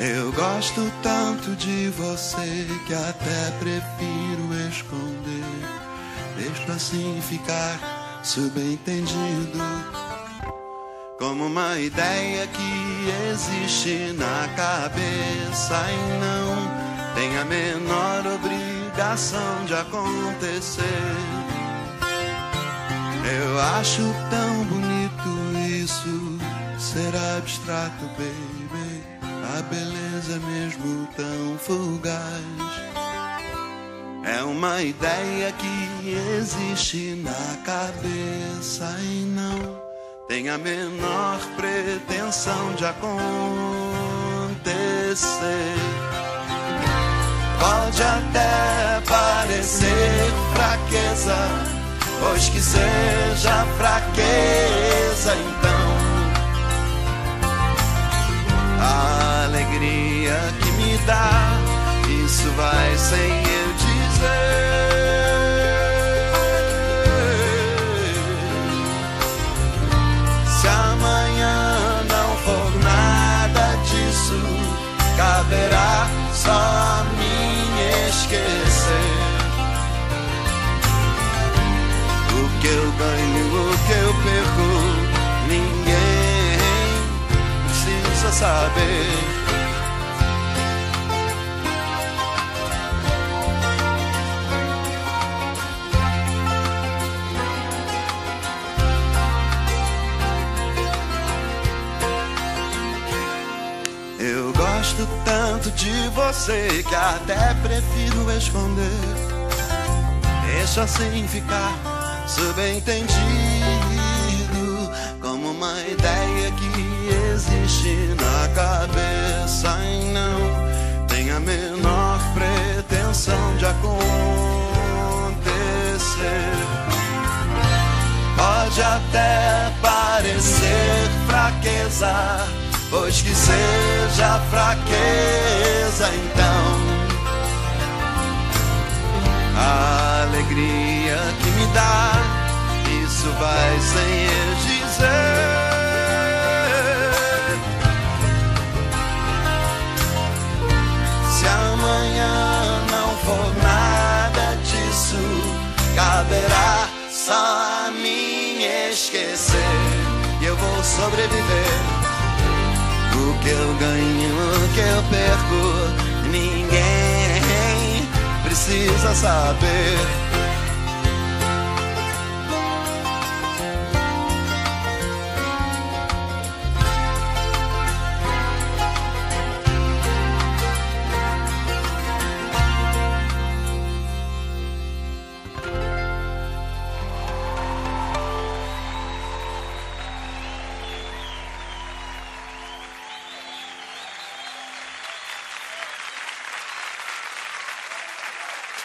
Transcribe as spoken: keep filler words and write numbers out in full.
Eu gosto tanto de você que até prefiro esconder. Deixo assim ficar subentendido, como uma ideia que existe na cabeça e não tem a menor obrigação de acontecer. Eu acho tão bonito isso, ser abstrato, baby. A beleza mesmo tão fugaz é uma ideia que existe na cabeça e não tem a menor pretensão de acontecer. Pode até parecer fraqueza, pois que seja fraqueza, então a alegria que me dá, isso vai sem eu dizer. Se amanhã não for nada disso, caberá só a mim esquecer. O que eu ganho, o que eu perco, ninguém precisa saber. Eu gosto tanto de você que até prefiro esconder. Deixa assim ficar subentendido, como uma ideia que existe na cabeça e não tem a menor pretensão de acontecer. Pode até parecer fraqueza, pois que seja fraqueza, então a alegria que me dá, isso vai sem eu dizer. Se amanhã não for nada disso, caberá só a mim esquecer. E eu vou sobreviver. O que eu ganho, o que eu perco, ninguém precisa saber.